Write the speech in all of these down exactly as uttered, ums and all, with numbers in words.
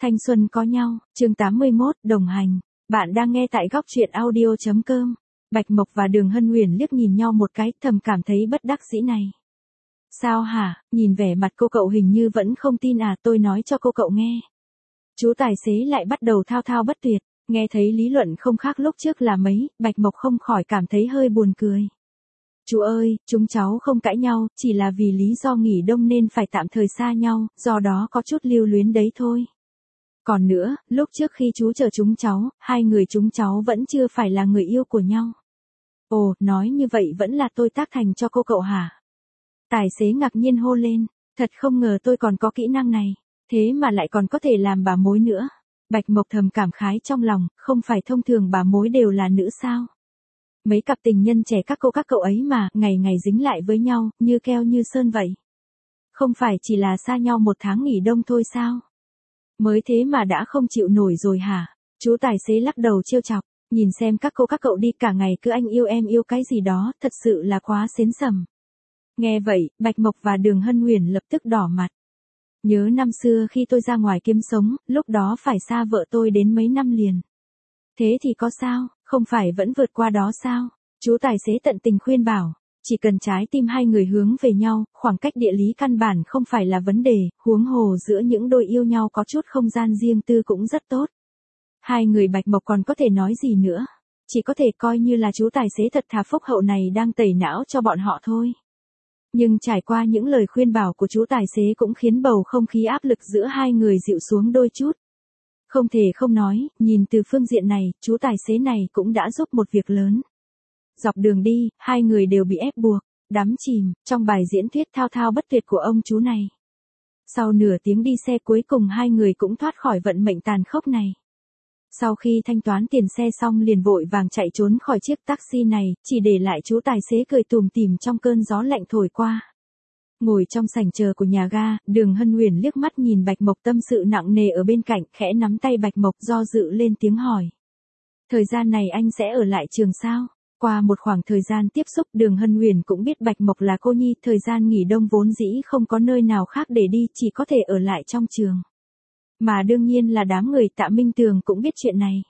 Thanh xuân có nhau, chương tám mươi mốt, đồng hành. Bạn đang nghe tại góc truyện audio chấm com. Bạch Mộc và Đường Hân Huyền liếc nhìn nhau một cái, thầm cảm thấy bất đắc dĩ này. Sao hả, nhìn vẻ mặt cô cậu hình như vẫn không tin à, tôi nói cho cô cậu nghe. Chú tài xế lại bắt đầu thao thao bất tuyệt, nghe thấy lý luận không khác lúc trước là mấy, Bạch Mộc không khỏi cảm thấy hơi buồn cười. Chú ơi, chúng cháu không cãi nhau, chỉ là vì lý do nghỉ đông nên phải tạm thời xa nhau, do đó có chút lưu luyến đấy thôi. Còn nữa, lúc trước khi chú chờ chúng cháu, hai người chúng cháu vẫn chưa phải là người yêu của nhau. Ồ, nói như vậy vẫn là tôi tác thành cho cô cậu hả? Tài xế ngạc nhiên hô lên, thật không ngờ tôi còn có kỹ năng này, thế mà lại còn có thể làm bà mối nữa. Bạch Mộc thầm cảm khái trong lòng, không phải thông thường bà mối đều là nữ sao? Mấy cặp tình nhân trẻ các cô các cậu ấy mà, ngày ngày dính lại với nhau, như keo như sơn vậy. Không phải chỉ là xa nhau một tháng nghỉ đông thôi sao? Mới thế mà đã không chịu nổi rồi hả? Chú tài xế lắc đầu trêu chọc, nhìn xem các cô các cậu đi cả ngày cứ anh yêu em yêu cái gì đó, thật sự là quá xến sầm. Nghe vậy, Bạch Mộc và Đường Hân Huyền lập tức đỏ mặt. Nhớ năm xưa khi tôi ra ngoài kiếm sống, lúc đó phải xa vợ tôi đến mấy năm liền. Thế thì có sao, không phải vẫn vượt qua đó sao? Chú tài xế tận tình khuyên bảo, chỉ cần trái tim hai người hướng về nhau, khoảng cách địa lý căn bản không phải là vấn đề, huống hồ giữa những đôi yêu nhau có chút không gian riêng tư cũng rất tốt. Hai người Bạch Mộc còn có thể nói gì nữa, chỉ có thể coi như là chú tài xế thật thà phúc hậu này đang tẩy não cho bọn họ thôi. Nhưng trải qua những lời khuyên bảo của chú tài xế cũng khiến bầu không khí áp lực giữa hai người dịu xuống đôi chút. Không thể không nói, nhìn từ phương diện này, chú tài xế này cũng đã giúp một việc lớn. Dọc đường đi, hai người đều bị ép buộc, đắm chìm, trong bài diễn thuyết thao thao bất tuyệt của ông chú này. Sau nửa tiếng đi xe cuối cùng hai người cũng thoát khỏi vận mệnh tàn khốc này. Sau khi thanh toán tiền xe xong liền vội vàng chạy trốn khỏi chiếc taxi này, chỉ để lại chú tài xế cười tủm tỉm trong cơn gió lạnh thổi qua. Ngồi trong sảnh chờ của nhà ga, Đường Hân Huyền liếc mắt nhìn Bạch Mộc tâm sự nặng nề ở bên cạnh, khẽ nắm tay Bạch Mộc do dự lên tiếng hỏi. Thời gian này anh sẽ ở lại trường sao? Qua một khoảng thời gian tiếp xúc, Đường Hân Huyền cũng biết Bạch Mộc là cô nhi, thời gian nghỉ đông vốn dĩ không có nơi nào khác để đi, chỉ có thể ở lại trong trường. Mà đương nhiên là đám người Tạ Minh Tường cũng biết chuyện này.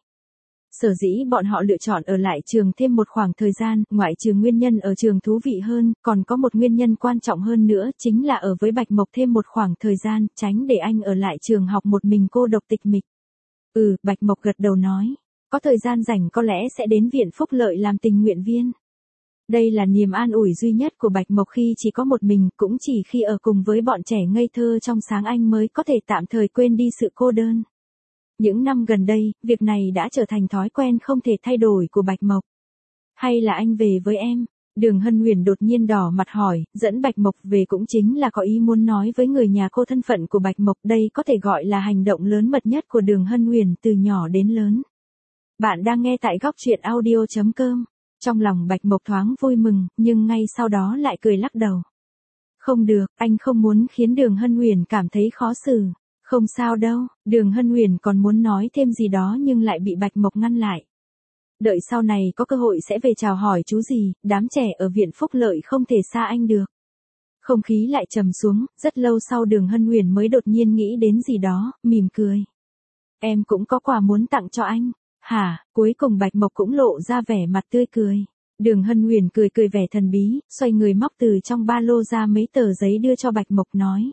Sở dĩ bọn họ lựa chọn ở lại trường thêm một khoảng thời gian, ngoại trừ nguyên nhân ở trường thú vị hơn, còn có một nguyên nhân quan trọng hơn nữa, chính là ở với Bạch Mộc thêm một khoảng thời gian, tránh để anh ở lại trường học một mình cô độc tịch mịch. Ừ, Bạch Mộc gật đầu nói, có thời gian rảnh có lẽ sẽ đến viện phúc lợi làm tình nguyện viên. Đây là niềm an ủi duy nhất của Bạch Mộc khi chỉ có một mình, cũng chỉ khi ở cùng với bọn trẻ ngây thơ trong sáng anh mới có thể tạm thời quên đi sự cô đơn. Những năm gần đây, việc này đã trở thành thói quen không thể thay đổi của Bạch Mộc. Hay là anh về với em? Đường Hân Huyền đột nhiên đỏ mặt hỏi, dẫn Bạch Mộc về cũng chính là có ý muốn nói với người nhà cô thân phận của Bạch Mộc, đây có thể gọi là hành động lớn mật nhất của Đường Hân Huyền từ nhỏ đến lớn. Bạn đang nghe tại góc truyện audio chấm com. Trong lòng Bạch Mộc thoáng vui mừng, nhưng ngay sau đó lại cười lắc đầu. Không được, anh không muốn khiến Đường Hân Huyền cảm thấy khó xử. Không sao đâu, Đường Hân Huyền còn muốn nói thêm gì đó nhưng lại bị Bạch Mộc ngăn lại. Đợi sau này có cơ hội sẽ về chào hỏi chú gì, đám trẻ ở viện phúc lợi không thể xa anh được. Không khí lại trầm xuống, rất lâu sau Đường Hân Huyền mới đột nhiên nghĩ đến gì đó, mỉm cười. Em cũng có quà muốn tặng cho anh. Hả, cuối cùng Bạch Mộc cũng lộ ra vẻ mặt tươi cười. Đường Hân Huyền cười cười vẻ thần bí, xoay người móc từ trong ba lô ra mấy tờ giấy đưa cho Bạch Mộc nói.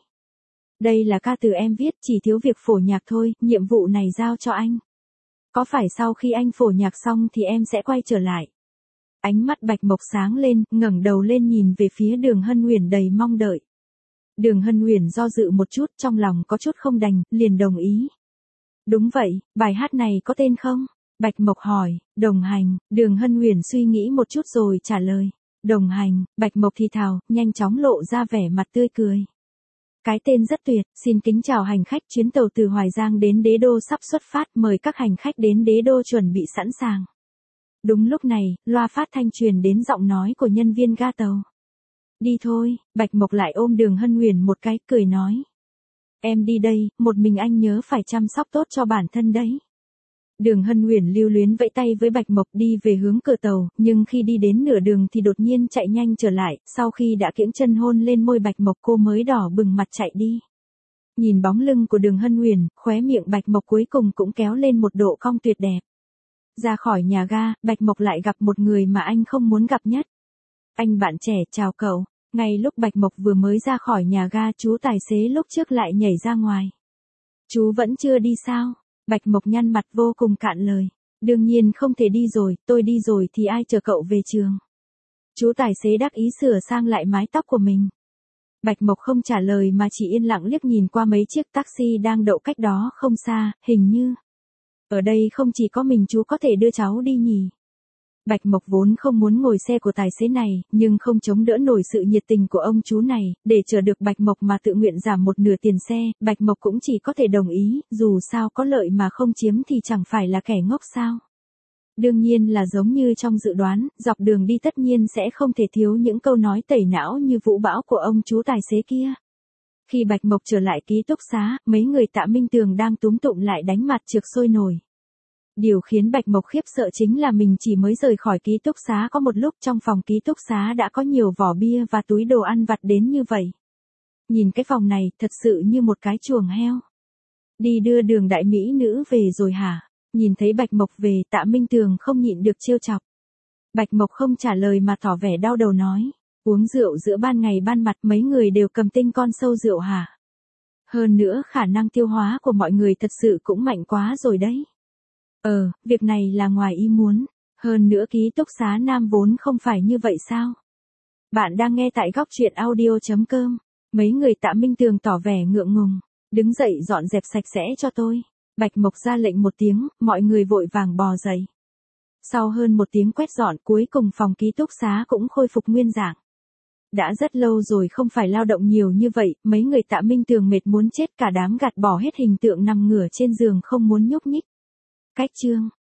Đây là ca từ em viết, chỉ thiếu việc phổ nhạc thôi, nhiệm vụ này giao cho anh. Có phải sau khi anh phổ nhạc xong thì em sẽ quay trở lại? Ánh mắt Bạch Mộc sáng lên, ngẩng đầu lên nhìn về phía Đường Hân Huyền đầy mong đợi. Đường Hân Huyền do dự một chút, trong lòng có chút không đành, liền đồng ý. Đúng vậy, bài hát này có tên không? Bạch Mộc hỏi, đồng hành, Đường Hân Huyền suy nghĩ một chút rồi trả lời. Đồng hành, Bạch Mộc thì thào, nhanh chóng lộ ra vẻ mặt tươi cười. Cái tên rất tuyệt, xin kính chào hành khách, chuyến tàu từ Hoài Giang đến Đế Đô sắp xuất phát, mời các hành khách đến Đế Đô chuẩn bị sẵn sàng. Đúng lúc này, loa phát thanh truyền đến giọng nói của nhân viên ga tàu. Đi thôi, Bạch Mộc lại ôm Đường Hân Huyền một cái, cười nói. Em đi đây, một mình anh nhớ phải chăm sóc tốt cho bản thân đấy. Đường Hân Huyền lưu luyến vẫy tay với Bạch Mộc đi về hướng cửa tàu, nhưng khi đi đến nửa đường thì đột nhiên chạy nhanh trở lại, sau khi đã kiễng chân hôn lên môi Bạch Mộc cô mới đỏ bừng mặt chạy đi. Nhìn bóng lưng của Đường Hân Huyền, khóe miệng Bạch Mộc cuối cùng cũng kéo lên một độ cong tuyệt đẹp. Ra khỏi nhà ga, Bạch Mộc lại gặp một người mà anh không muốn gặp nhất. Anh bạn trẻ, chào cậu. Ngay lúc Bạch Mộc vừa mới ra khỏi nhà ga, chú tài xế lúc trước lại nhảy ra ngoài. Chú vẫn chưa đi sao? Bạch Mộc nhăn mặt vô cùng cạn lời. Đương nhiên không thể đi rồi, tôi đi rồi thì ai chờ cậu về trường? Chú tài xế đắc ý sửa sang lại mái tóc của mình. Bạch Mộc không trả lời mà chỉ yên lặng liếc nhìn qua mấy chiếc taxi đang đậu cách đó không xa, hình như ở đây không chỉ có mình chú có thể đưa cháu đi nhỉ. Bạch Mộc vốn không muốn ngồi xe của tài xế này, nhưng không chống đỡ nổi sự nhiệt tình của ông chú này, để chờ được Bạch Mộc mà tự nguyện giảm một nửa tiền xe, Bạch Mộc cũng chỉ có thể đồng ý, dù sao có lợi mà không chiếm thì chẳng phải là kẻ ngốc sao. Đương nhiên là giống như trong dự đoán, dọc đường đi tất nhiên sẽ không thể thiếu những câu nói tẩy não như vũ bão của ông chú tài xế kia. Khi Bạch Mộc trở lại ký túc xá, mấy người Tạ Minh Tường đang túm tụm lại đánh mặt trược sôi nổi. Điều khiến Bạch Mộc khiếp sợ chính là mình chỉ mới rời khỏi ký túc xá có một lúc, trong phòng ký túc xá đã có nhiều vỏ bia và túi đồ ăn vặt đến như vậy. Nhìn cái phòng này, thật sự như một cái chuồng heo. Đi đưa Đường đại mỹ nữ về rồi hả? Nhìn thấy Bạch Mộc về, Tạ Minh Tường không nhịn được trêu chọc. Bạch Mộc không trả lời mà tỏ vẻ đau đầu nói. Uống rượu giữa ban ngày ban mặt, mấy người đều cầm tinh con sâu rượu hả? Hơn nữa khả năng tiêu hóa của mọi người thật sự cũng mạnh quá rồi đấy. Ờ, việc này là ngoài ý muốn. Hơn nữa ký túc xá nam vốn không phải như vậy sao? Bạn đang nghe tại góc truyện audio chấm com. Mấy người Tạ Minh Tường tỏ vẻ ngượng ngùng. Đứng dậy dọn dẹp sạch sẽ cho tôi. Bạch Mộc ra lệnh một tiếng, mọi người vội vàng bò dậy. Sau hơn một tiếng quét dọn, cuối cùng phòng ký túc xá cũng khôi phục nguyên dạng. Đã rất lâu rồi không phải lao động nhiều như vậy, mấy người Tạ Minh Tường mệt muốn chết, cả đám gạt bỏ hết hình tượng nằm ngửa trên giường không muốn nhúc nhích. Cách chương